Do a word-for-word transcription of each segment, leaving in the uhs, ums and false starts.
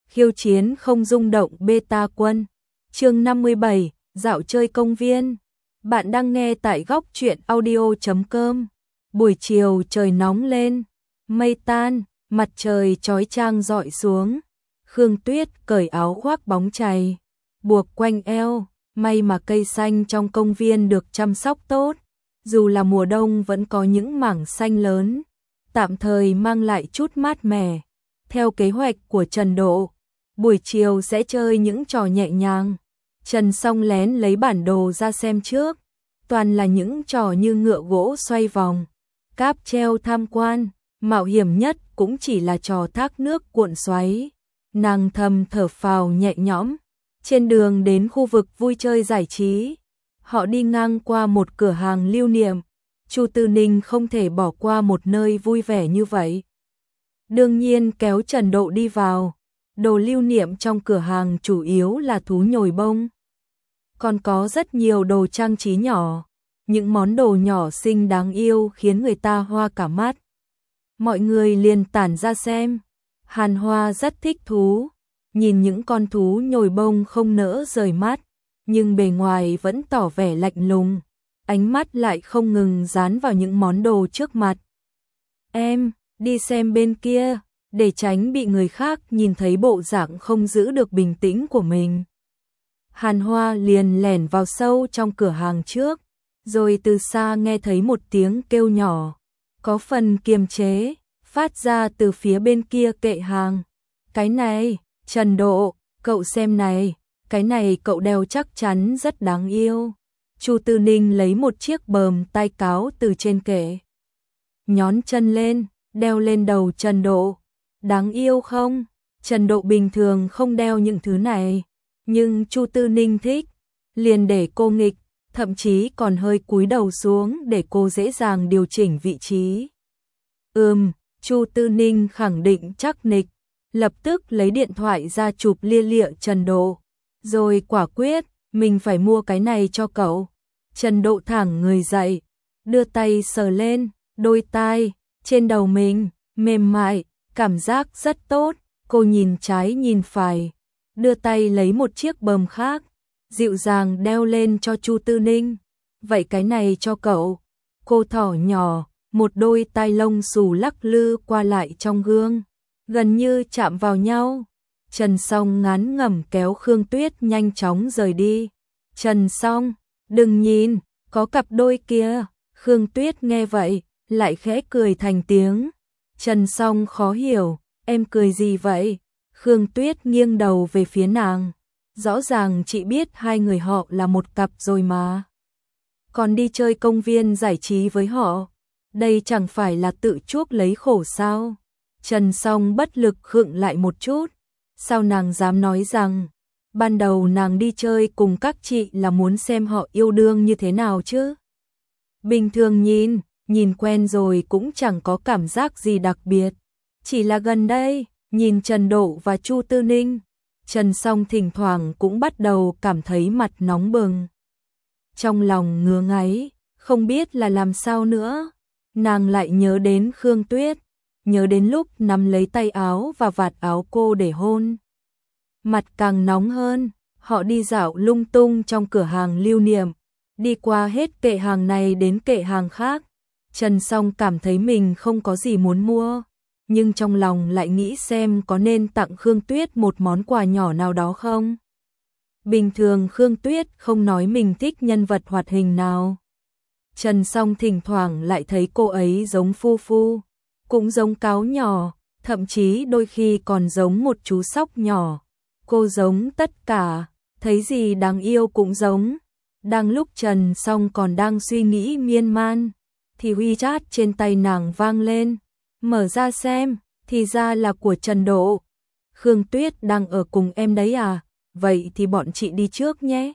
khiêu chiến không rung động beta quân. Chương năm mươi bảy, dạo chơi công viên. Bạn đang nghe tại góc truyện audio chấm com. Buổi chiều trời nóng lên, mây tan, mặt trời chói chang rọi xuống. Khương Tuyết cởi áo khoác bóng chày, buộc quanh eo, may mà cây xanh trong công viên được chăm sóc tốt, dù là mùa đông vẫn có những mảng xanh lớn, tạm thời mang lại chút mát mẻ. Theo kế hoạch của Trần Độ, buổi chiều sẽ chơi những trò nhẹ nhàng. Trần Song lén lấy bản đồ ra xem trước, toàn là những trò như ngựa gỗ xoay vòng, cáp treo tham quan, mạo hiểm nhất cũng chỉ là trò thác nước cuộn xoáy. Nàng thầm thở phào nhẹ nhõm. Trên đường đến khu vực vui chơi giải trí, họ đi ngang qua một cửa hàng lưu niệm. Chu Tư Ninh không thể bỏ qua một nơi vui vẻ như vậy, đương nhiên kéo Trần Độ đi vào. Đồ lưu niệm trong cửa hàng chủ yếu là thú nhồi bông, còn có rất nhiều đồ trang trí nhỏ, những món đồ nhỏ xinh đáng yêu khiến người ta hoa cả mắt. Mọi người liền tản ra xem. Hàn Hoa rất thích thú, nhìn những con thú nhồi bông không nỡ rời mắt, nhưng bề ngoài vẫn tỏ vẻ lạnh lùng, ánh mắt lại không ngừng dán vào những món đồ trước mặt. Em, đi xem bên kia, để tránh bị người khác nhìn thấy bộ dạng không giữ được bình tĩnh của mình. Hàn Hoa liền lẻn vào sâu trong cửa hàng trước, rồi từ xa nghe thấy một tiếng kêu nhỏ, có phần kiềm chế, phát ra từ phía bên kia kệ hàng. Cái này, Trần Độ, cậu xem này, cái này cậu đeo chắc chắn rất đáng yêu. Chu Tư Ninh lấy một chiếc bờm tai cáo từ trên kệ, nhón chân lên, đeo lên đầu Trần Độ. Đáng yêu không? Trần Độ bình thường không đeo những thứ này, nhưng Chu Tư Ninh thích, liền để cô nghịch, thậm chí còn hơi cúi đầu xuống để cô dễ dàng điều chỉnh vị trí. Ừm, Chu Tư Ninh khẳng định chắc nịch, lập tức lấy điện thoại ra chụp lia lịa Trần Độ, rồi quả quyết, mình phải mua cái này cho cậu. Trần Độ thẳng người dậy, đưa tay sờ lên, đôi tai, trên đầu mình, mềm mại, cảm giác rất tốt. Cô nhìn trái nhìn phải, đưa tay lấy một chiếc bờm khác, dịu dàng đeo lên cho Chu Tư Ninh. Vậy cái này cho cậu. Cô thỏ nhỏ, một đôi tai lông xù lắc lư qua lại trong gương, gần như chạm vào nhau. Trần Song ngán ngẩm kéo Khương Tuyết nhanh chóng rời đi. Trần Song, đừng nhìn, có cặp đôi kia. Khương Tuyết nghe vậy, lại khẽ cười thành tiếng. Trần Song khó hiểu, em cười gì vậy? Khương Tuyết nghiêng đầu về phía nàng. Rõ ràng chị biết hai người họ là một cặp rồi mà, còn đi chơi công viên giải trí với họ, đây chẳng phải là tự chuốc lấy khổ sao? Trần Song bất lực khựng lại một chút. Sao nàng dám nói rằng ban đầu nàng đi chơi cùng các chị là muốn xem họ yêu đương như thế nào chứ? Bình thường nhìn, nhìn quen rồi cũng chẳng có cảm giác gì đặc biệt. Chỉ là gần đây, nhìn Trần Độ và Chu Tư Ninh, Trần Song thỉnh thoảng cũng bắt đầu cảm thấy mặt nóng bừng. Trong lòng ngứa ngáy, không biết là làm sao nữa. Nàng lại nhớ đến Khương Tuyết, nhớ đến lúc nắm lấy tay áo và vạt áo cô để hôn. Mặt càng nóng hơn, họ đi dạo lung tung trong cửa hàng lưu niệm, đi qua hết kệ hàng này đến kệ hàng khác. Trần Song cảm thấy mình không có gì muốn mua, nhưng trong lòng lại nghĩ xem có nên tặng Khương Tuyết một món quà nhỏ nào đó không. Bình thường Khương Tuyết không nói mình thích nhân vật hoạt hình nào. Trần Song thỉnh thoảng lại thấy cô ấy giống Phu Phu, cũng giống cáo nhỏ, thậm chí đôi khi còn giống một chú sóc nhỏ. Cô giống tất cả, thấy gì đáng yêu cũng giống. Đang lúc Trần Song còn đang suy nghĩ miên man, thì WeChat trên tay nàng vang lên. Mở ra xem, thì ra là của Trần Độ. Khương Tuyết đang ở cùng em đấy à? Vậy thì bọn chị đi trước nhé.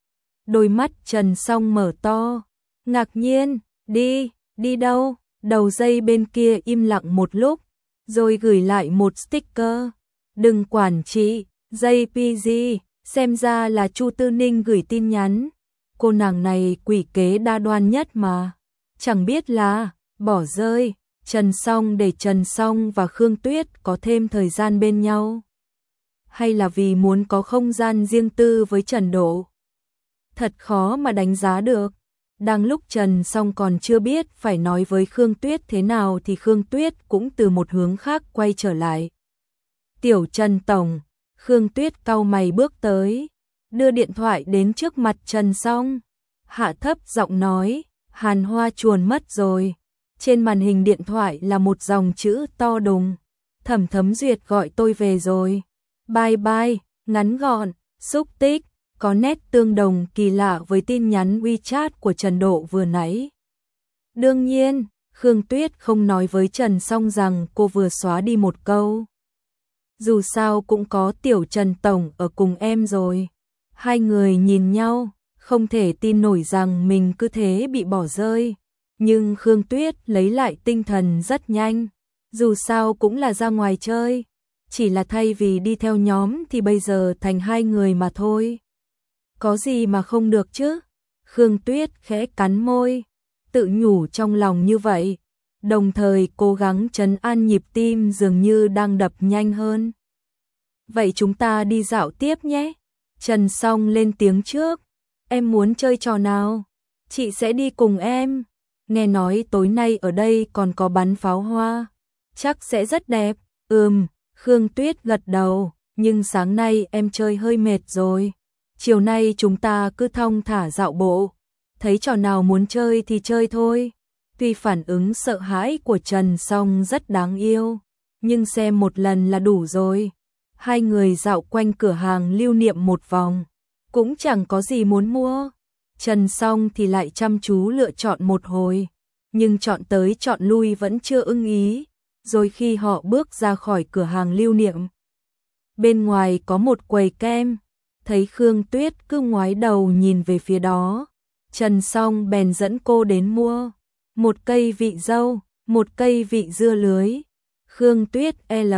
Đôi mắt Trần Song mở to, ngạc nhiên. Đi, đi đâu? Đầu dây bên kia im lặng một lúc, rồi gửi lại một sticker. Đừng quản chị, dây pê giê, xem ra là Chu Tư Ninh gửi tin nhắn. Cô nàng này quỷ kế đa đoan nhất mà. Chẳng biết là, bỏ rơi. Trần Song để Trần Song và Khương Tuyết có thêm thời gian bên nhau. hay là vì muốn có không gian riêng tư với Trần Độ? Thật khó mà đánh giá được. Đang lúc Trần Song còn chưa biết phải nói với Khương Tuyết thế nào thì Khương Tuyết cũng từ một hướng khác quay trở lại. Tiểu Trần Tổng, Khương Tuyết cau mày bước tới, đưa điện thoại đến trước mặt Trần Song, hạ thấp giọng nói, Hàn Hoa chuồn mất rồi. Trên màn hình điện thoại là một dòng chữ to đùng, Thẩm Thấm Duyệt gọi tôi về rồi. Bye bye, ngắn gọn, xúc tích, có nét tương đồng kỳ lạ với tin nhắn WeChat của Trần Độ vừa nãy. Đương nhiên, Khương Tuyết không nói với Trần Song rằng cô vừa xóa đi một câu. Dù sao cũng có tiểu Trần Tổng ở cùng em rồi. Hai người nhìn nhau, không thể tin nổi rằng mình cứ thế bị bỏ rơi. Nhưng Khương Tuyết lấy lại tinh thần rất nhanh. Dù sao cũng là ra ngoài chơi. Chỉ là thay vì đi theo nhóm thì bây giờ thành hai người mà thôi. Có gì mà không được chứ? Khương Tuyết khẽ cắn môi, tự nhủ trong lòng như vậy, đồng thời cố gắng trấn an nhịp tim dường như đang đập nhanh hơn. Vậy chúng ta đi dạo tiếp nhé. Trần Song lên tiếng trước. Em muốn chơi trò nào? Chị sẽ đi cùng em. Nghe nói tối nay ở đây còn có bắn pháo hoa. Chắc sẽ rất đẹp. Ừm, Khương Tuyết gật đầu. Nhưng sáng nay em chơi hơi mệt rồi. Chiều nay chúng ta cứ thong thả dạo bộ. Thấy trò nào muốn chơi thì chơi thôi. Tuy phản ứng sợ hãi của Trần Song rất đáng yêu, nhưng xem một lần là đủ rồi. Hai người dạo quanh cửa hàng lưu niệm một vòng, cũng chẳng có gì muốn mua. Trần Song thì lại chăm chú lựa chọn một hồi, nhưng chọn tới chọn lui vẫn chưa ưng ý. Rồi khi họ bước ra khỏi cửa hàng lưu niệm, bên ngoài có một quầy kem, thấy Khương Tuyết cứ ngoái đầu nhìn về phía đó, Trần Song bèn dẫn cô đến mua một cây vị dâu, một cây vị dưa lưới. Khương Tuyết L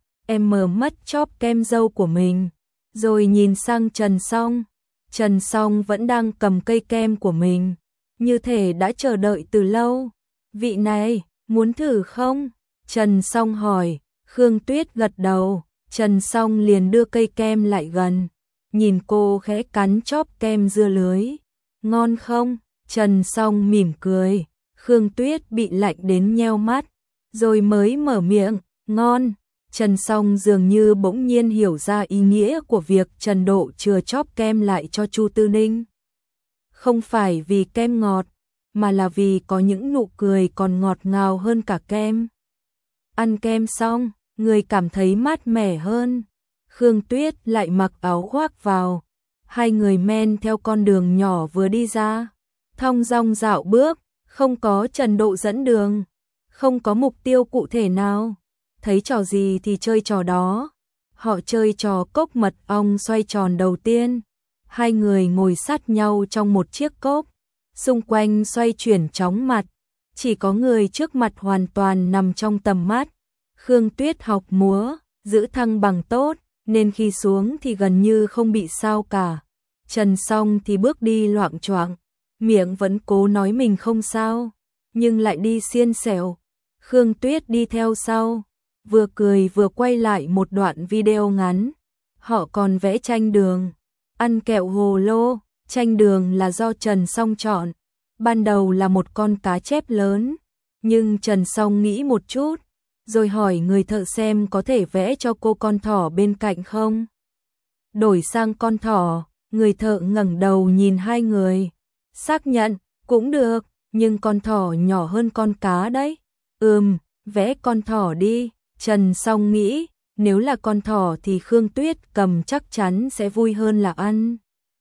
M mất chóp kem dâu của mình, rồi nhìn sang Trần Song. Trần Song vẫn đang cầm cây kem của mình, như thể đã chờ đợi từ lâu. Vị này, muốn thử không? Trần Song hỏi. Khương Tuyết gật đầu. Trần Song liền đưa cây kem lại gần, nhìn cô khẽ cắn chóp kem dưa lưới. Ngon không? Trần Song mỉm cười. Khương Tuyết bị lạnh đến nheo mắt, rồi mới mở miệng. Ngon. Trần Song dường như bỗng nhiên hiểu ra ý nghĩa của việc Trần Độ chừa chóp kem lại cho Chu Tư Ninh. Không phải vì kem ngọt, mà là vì có những nụ cười còn ngọt ngào hơn cả kem. Ăn kem xong, người cảm thấy mát mẻ hơn. Khương Tuyết lại mặc áo khoác vào. Hai người men theo con đường nhỏ vừa đi ra, thong dong dạo bước, không có Trần Độ dẫn đường, không có mục tiêu cụ thể nào. Thấy trò gì thì chơi trò đó. Họ chơi trò cốc mật ong xoay tròn đầu tiên. Hai người ngồi sát nhau trong một chiếc cốc, xung quanh xoay chuyển chóng mặt, chỉ có người trước mặt hoàn toàn nằm trong tầm mắt. Khương Tuyết học múa, giữ thăng bằng tốt, nên khi xuống thì gần như không bị sao cả. Trần Song thì bước đi loạng choạng, miệng vẫn cố nói mình không sao, nhưng lại đi xiên xẻo. Khương Tuyết đi theo sau, vừa cười vừa quay lại một đoạn video ngắn. Họ còn vẽ tranh đường, ăn kẹo hồ lô. Tranh đường là do Trần Song chọn. Ban đầu là một con cá chép lớn, nhưng Trần Song nghĩ một chút, rồi hỏi người thợ xem có thể vẽ cho cô con thỏ bên cạnh không. Đổi sang con thỏ, người thợ ngẩng đầu nhìn hai người, xác nhận, cũng được, nhưng con thỏ nhỏ hơn con cá đấy. Ừm, vẽ con thỏ đi. Trần Song nghĩ, nếu là con thỏ thì Khương Tuyết cầm chắc chắn sẽ vui hơn là ăn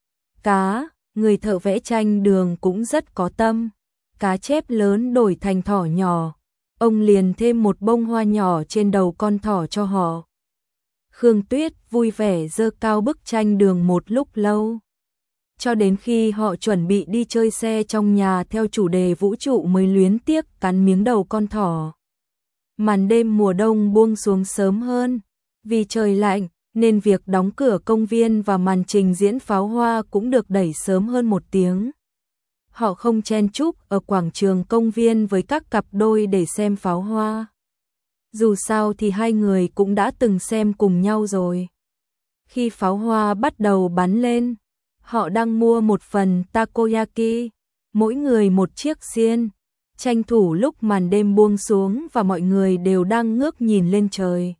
cá. Người thợ vẽ tranh đường cũng rất có tâm. Cá chép lớn đổi thành thỏ nhỏ, ông liền thêm một bông hoa nhỏ trên đầu con thỏ cho họ. Khương Tuyết vui vẻ giơ cao bức tranh đường một lúc lâu, cho đến khi họ chuẩn bị đi chơi xe trong nhà theo chủ đề vũ trụ mới luyến tiếc cắn miếng đầu con thỏ. Màn đêm mùa đông buông xuống sớm hơn, vì trời lạnh nên việc đóng cửa công viên và màn trình diễn pháo hoa cũng được đẩy sớm hơn một tiếng. Họ không chen chúc ở quảng trường công viên với các cặp đôi để xem pháo hoa. Dù sao thì hai người cũng đã từng xem cùng nhau rồi. Khi pháo hoa bắt đầu bắn lên, họ đang mua một phần takoyaki, mỗi người một chiếc xiên, tranh thủ lúc màn đêm buông xuống và mọi người đều đang ngước nhìn lên trời.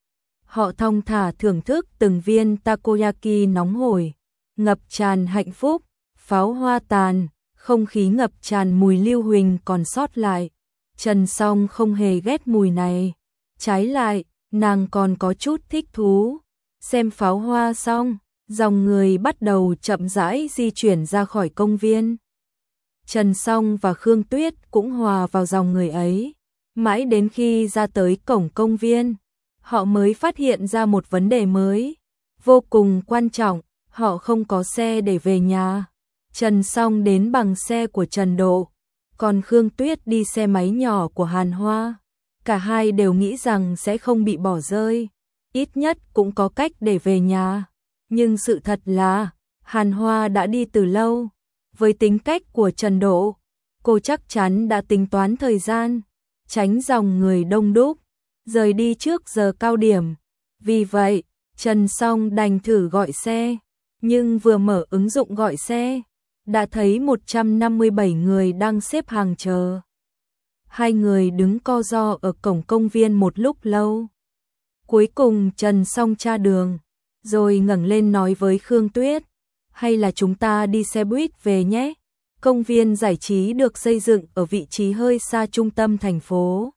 Họ thong thả thưởng thức từng viên takoyaki nóng hổi, ngập tràn hạnh phúc, pháo hoa tàn, không khí ngập tràn mùi lưu huỳnh còn sót lại. Trần Song không hề ghét mùi này, trái lại, nàng còn có chút thích thú. Xem pháo hoa xong, dòng người bắt đầu chậm rãi di chuyển ra khỏi công viên. Trần Song và Khương Tuyết cũng hòa vào dòng người ấy. Mãi đến khi ra tới cổng công viên, họ mới phát hiện ra một vấn đề mới, vô cùng quan trọng, họ không có xe để về nhà. Trần Song đến bằng xe của Trần Độ, còn Khương Tuyết đi xe máy nhỏ của Hàn Hoa. Cả hai đều nghĩ rằng sẽ không bị bỏ rơi, ít nhất cũng có cách để về nhà. Nhưng sự thật là, Hàn Hoa đã đi từ lâu. Với tính cách của Trần Độ, cô chắc chắn đã tính toán thời gian, tránh dòng người đông đúc, rời đi trước giờ cao điểm. Vì vậy, Trần Song đành thử gọi xe, nhưng vừa mở ứng dụng gọi xe, đã thấy một trăm năm mươi bảy người đang xếp hàng chờ. Hai người đứng co ro ở cổng công viên một lúc lâu. Cuối cùng Trần Song tra đường, rồi ngẩng lên nói với Khương Tuyết, hay là chúng ta đi xe buýt về nhé. Công viên giải trí được xây dựng ở vị trí hơi xa trung tâm thành phố.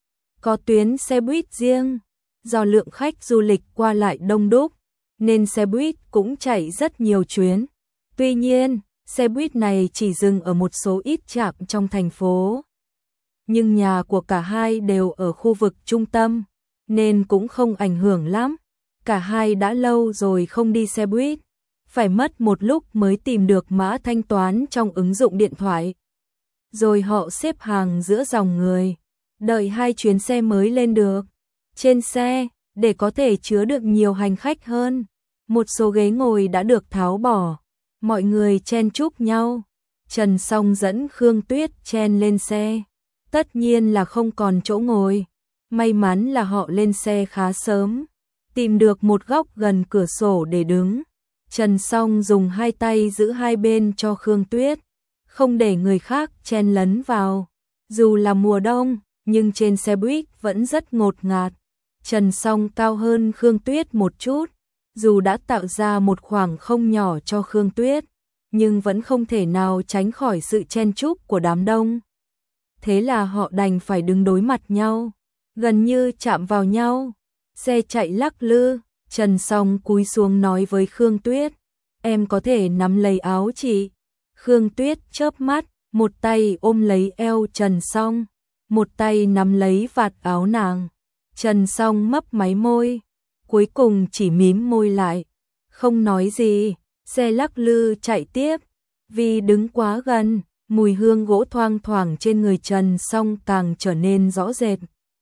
Có tuyến xe buýt riêng, do lượng khách du lịch qua lại đông đúc, nên xe buýt cũng chạy rất nhiều chuyến. Tuy nhiên, xe buýt này chỉ dừng ở một số ít trạm trong thành phố. Nhưng nhà của cả hai đều ở khu vực trung tâm, nên cũng không ảnh hưởng lắm. Cả hai đã lâu rồi không đi xe buýt, phải mất một lúc mới tìm được mã thanh toán trong ứng dụng điện thoại. Rồi họ xếp hàng giữa dòng người, đợi hai chuyến xe mới lên được. Trên xe, để có thể chứa được nhiều hành khách hơn, một số ghế ngồi đã được tháo bỏ, mọi người chen chúc nhau. Trần Song dẫn Khương Tuyết chen lên xe, tất nhiên là không còn chỗ ngồi. May mắn là họ lên xe khá sớm, tìm được một góc gần cửa sổ để đứng. Trần Song dùng hai tay giữ hai bên cho Khương Tuyết, không để người khác chen lấn vào. Dù là mùa đông, nhưng trên xe buýt vẫn rất ngột ngạt. Trần Song cao hơn Khương Tuyết một chút, dù đã tạo ra một khoảng không nhỏ cho Khương Tuyết, nhưng vẫn không thể nào tránh khỏi sự chen chúc của đám đông. Thế là họ đành phải đứng đối mặt nhau, gần như chạm vào nhau. Xe chạy lắc lư, Trần Song cúi xuống nói với Khương Tuyết, em có thể nắm lấy áo chị. Khương Tuyết chớp mắt, một tay ôm lấy eo Trần Song, một tay nắm lấy vạt áo nàng. Trần Song mấp máy môi, cuối cùng chỉ mím môi lại, không nói gì. Xe lắc lư chạy tiếp, vì đứng quá gần, mùi hương gỗ thoang thoảng trên người Trần Song càng trở nên rõ rệt,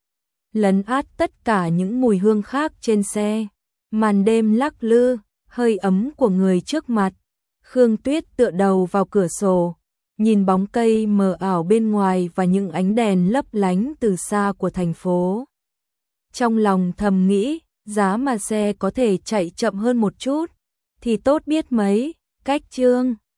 lấn át tất cả những mùi hương khác trên xe. Màn đêm lắc lư, hơi ấm của người trước mặt. Khương Tuyết tựa đầu vào cửa sổ, nhìn bóng cây mờ ảo bên ngoài và những ánh đèn lấp lánh từ xa của thành phố. Trong lòng thầm nghĩ, giá mà xe có thể chạy chậm hơn một chút thì tốt biết mấy. Cách chương